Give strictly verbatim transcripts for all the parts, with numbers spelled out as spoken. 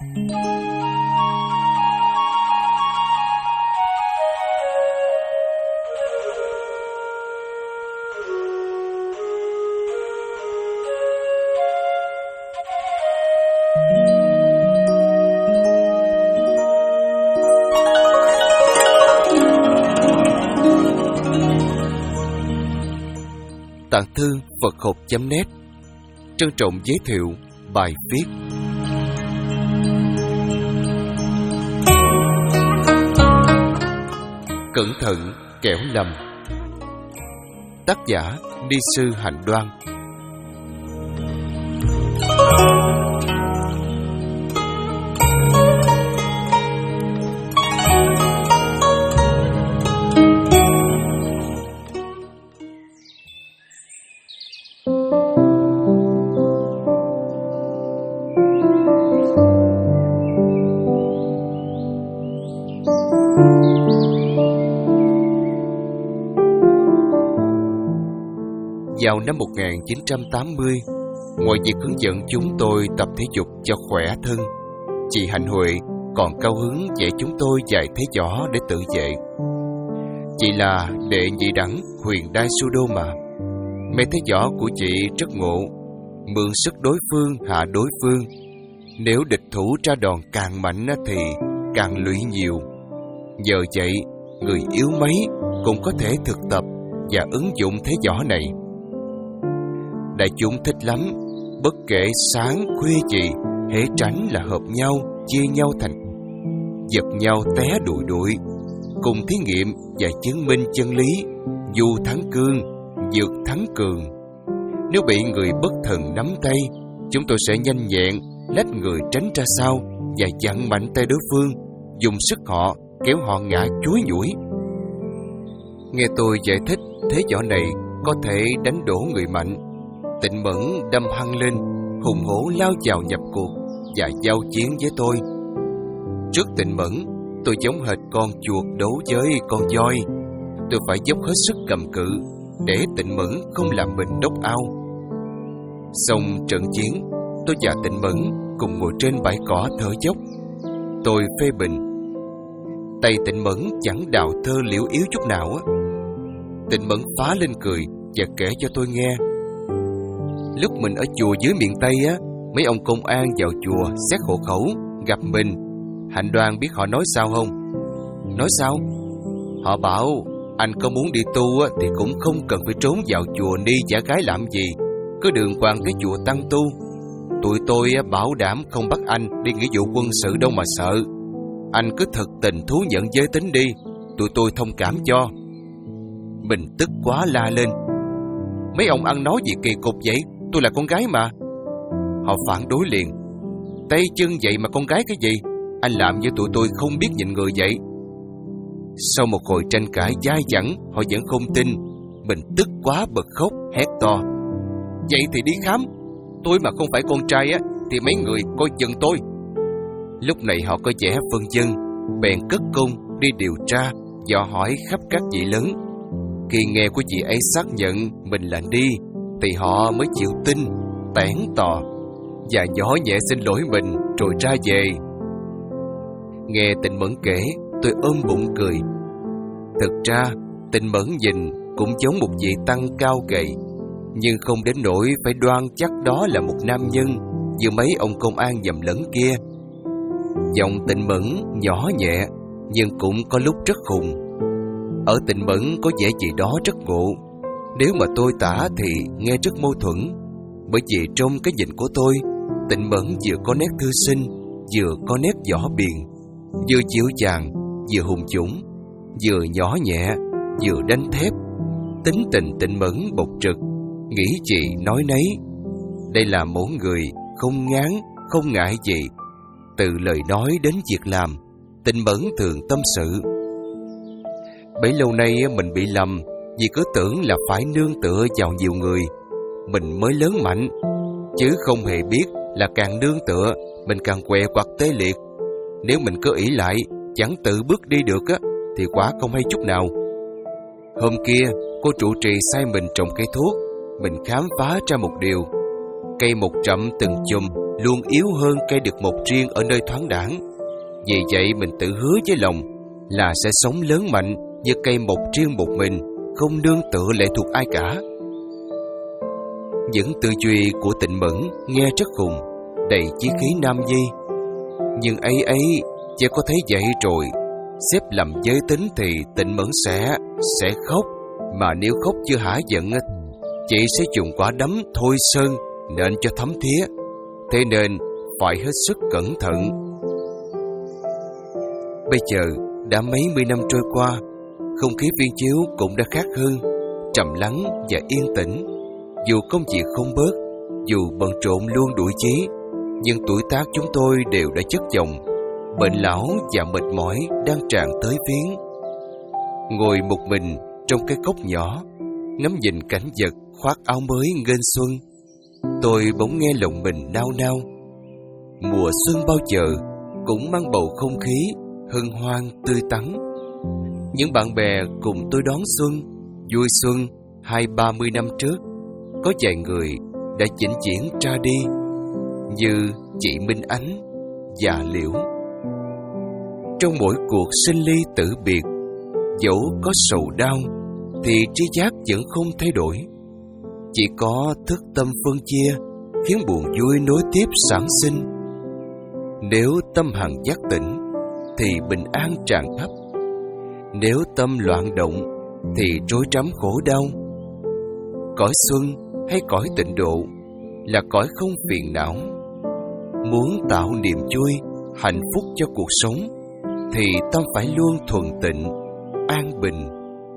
Tạng thư Phật học chấm net trân trọng giới thiệu bài viết Cẩn thận kẻo lầm. Tác giả Ni sư Hạnh Đoan. Vào năm một nghìn chín trăm tám mươi, ngoài việc hướng dẫn chúng tôi tập thể dục cho khỏe thân, chị Hạnh Huệ còn cao hứng dạy chúng tôi dạy thế võ để tự vệ. Chị là đệ nhị đẳng huyền đai sudo mà. Mê thế võ của chị rất ngộ, mượn sức đối phương hạ đối phương. Nếu địch thủ ra đòn càng mạnh thì càng lụy nhiều. Nhờ vậy, người yếu mấy cũng có thể thực tập và ứng dụng thế võ này. Đại chúng thích lắm, bất kể sáng khuya gì, hễ tránh là hợp nhau, chia nhau thành, giật nhau té đùi đùi, cùng thí nghiệm và chứng minh chân lý, du thắng cương, vượt thắng cường. Nếu bị người bất thần nắm tay, chúng tôi sẽ nhanh nhẹn lách người tránh ra sau và chặn mạnh tay đối phương, dùng sức họ kéo họ ngã chuối nhủi. Nghe tôi giải thích thế võ này có thể đánh đổ người mạnh, Tịnh Mẫn đâm hăng lên, hùng hổ lao vào nhập cuộc và giao chiến với tôi. Trước Tịnh Mẫn, tôi giống hệt con chuột đấu với con voi. Tôi phải dốc hết sức cầm cự để Tịnh Mẫn không làm mình đốc ao. Xong trận chiến, tôi và Tịnh Mẫn cùng ngồi trên bãi cỏ thở dốc. Tôi phê bình, tay Tịnh Mẫn chẳng đào thơ liễu yếu chút nào á. Tịnh Mẫn phá lên cười và kể cho tôi nghe. Lúc mình ở chùa dưới miền Tây á, mấy ông công an vào chùa xét hộ khẩu, gặp mình. Hạnh Đoan biết họ nói sao không? Nói sao? Họ bảo anh có muốn đi tu á, thì cũng không cần phải trốn vào chùa ni giả gái làm gì, cứ đường hoàng cái chùa tăng tu. Tụi tôi á, bảo đảm không bắt anh đi nghĩa vụ quân sự đâu mà sợ. Anh cứ thực tình thú nhận giới tính đi, tụi tôi thông cảm cho. Mình tức quá la lên. Mấy ông ăn nói gì kỳ cục vậy? Tôi là con gái mà. Họ phản đối liền. Tay chân vậy mà con gái cái gì? Anh làm với tụi tôi không biết nhịn người vậy. Sau một hồi tranh cãi dai dẳng, họ vẫn không tin. Mình tức quá bật khóc, hét to. Vậy thì đi khám. Tôi mà không phải con trai á, thì mấy người coi chừng tôi. Lúc này họ có vẻ phân vân, bèn cất công đi điều tra, dò hỏi khắp các vị lớn. Khi nghe của chị ấy xác nhận mình là Ni, thì họ mới chịu tin, tẻn tò và nhỏ nhẹ xin lỗi mình rồi ra về. Nghe Tịnh Mẫn kể, tôi ôm bụng cười. Thực ra Tịnh Mẫn nhìn cũng giống một vị tăng cao gầy, nhưng không đến nỗi phải đoan chắc đó là một nam nhân như mấy ông công an nhầm lẫn kia. Giọng Tịnh Mẫn nhỏ nhẹ nhưng cũng có lúc rất khùng. Ở Tịnh Mẫn có vẻ gì đó rất ngộ. Nếu mà tôi tả thì nghe rất mâu thuẫn. Bởi vì trong cái nhìn của tôi, Tịnh Mẫn vừa có nét thư sinh, vừa có nét võ biền, vừa dịu dàng, vừa hùng dũng, vừa nhỏ nhẹ, vừa đanh thép. Tính tình Tịnh Mẫn bộc trực, nghĩ gì nói nấy. Đây là mẫu người không ngán, không ngại gì. Từ lời nói đến việc làm, Tịnh Mẫn thường tâm sự. Bấy lâu nay mình bị lầm vì cứ tưởng là phải nương tựa vào nhiều người mình mới lớn mạnh, chứ không hề biết là càng nương tựa mình càng què quặt tê liệt. Nếu mình cứ ỷ lại chẳng tự bước đi được á, thì quả không hay chút nào. Hôm kia cô trụ trì sai mình trồng cây thuốc. Mình khám phá ra một điều: cây một trậm từng chùm luôn yếu hơn cây được mọc riêng ở nơi thoáng đãng. Vì vậy mình tự hứa với lòng là sẽ sống lớn mạnh như cây mọc riêng một mình, không nương tựa lệ thuộc ai cả. Những tư duy của Tịnh Mẫn nghe rất khùng, đầy chí khí nam nhi. Nhưng ấy ấy, chỉ có thấy vậy rồi, xếp làm giới tính thì Tịnh Mẫn sẽ sẽ khóc. Mà nếu khóc chưa hả giận, chị sẽ dùng quả đấm thôi sơn nên cho thấm thía. Thế nên phải hết sức cẩn thận. Bây giờ đã mấy mươi năm trôi qua, không khí viên chiếu cũng đã khác hơn, trầm lắng và yên tĩnh. Dù công việc không bớt, dù bận rộn luôn đuổi chí, nhưng tuổi tác chúng tôi đều đã chất chồng. Bệnh lão và mệt mỏi đang tràn tới viếng. Ngồi một mình trong cái cốc nhỏ, ngắm nhìn cảnh vật khoác áo mới nghênh xuân, tôi bỗng nghe lòng mình nao nao. Mùa xuân bao giờ cũng mang bầu không khí hân hoan tươi tắn. Những bạn bè cùng tôi đón xuân, vui xuân hai ba mươi năm trước, có vài người đã vĩnh viễn ra đi, như chị Minh Ánh và Liễu. Trong mỗi cuộc sinh ly tử biệt, dẫu có sầu đau thì tri giác vẫn không thay đổi. Chỉ có thức tâm phân chia khiến buồn vui nối tiếp sản sinh. Nếu tâm hằng giác tỉnh thì bình an tràn khắp. Nếu tâm loạn động thì rối rắm khổ đau. Cõi xuân hay cõi tịnh độ là cõi không phiền não. Muốn tạo niềm vui, hạnh phúc cho cuộc sống thì tâm phải luôn thuần tịnh, an bình.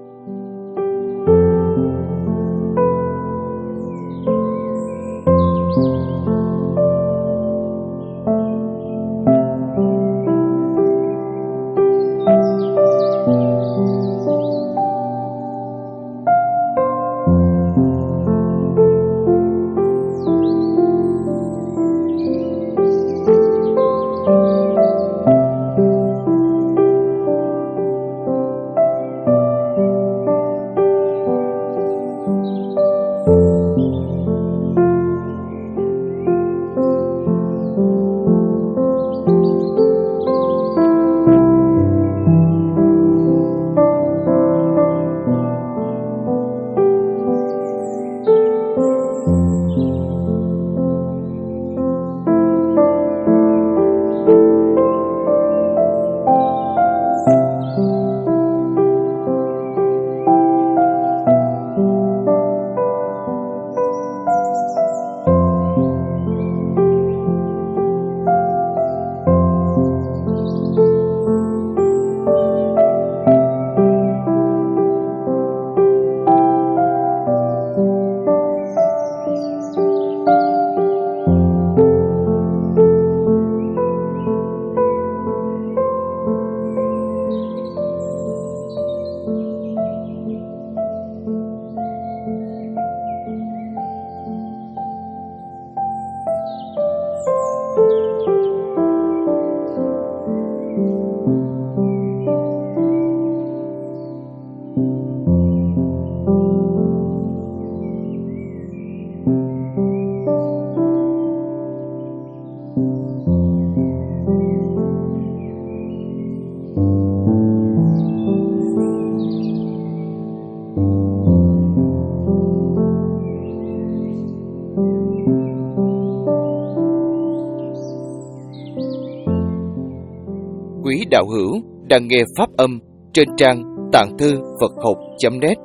Quý đạo hữu đang nghe pháp âm trên trang tạng thư Phật học chấm net.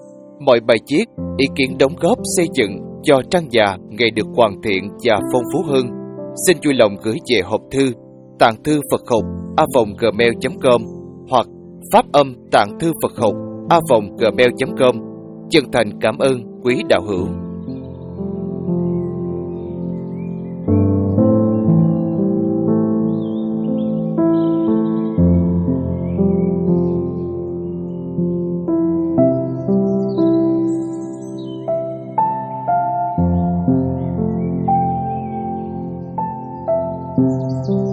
Mọi bài viết, ý kiến đóng góp xây dựng cho trang già ngày được hoàn thiện và phong phú hơn, xin vui lòng gửi về hộp thư tạng thư Phật học a vòng gmail chấm com hoặc pháp âm tạng thư Phật học a vòng gmail chấm com. Chân thành cảm ơn quý đạo hữu. Thank you.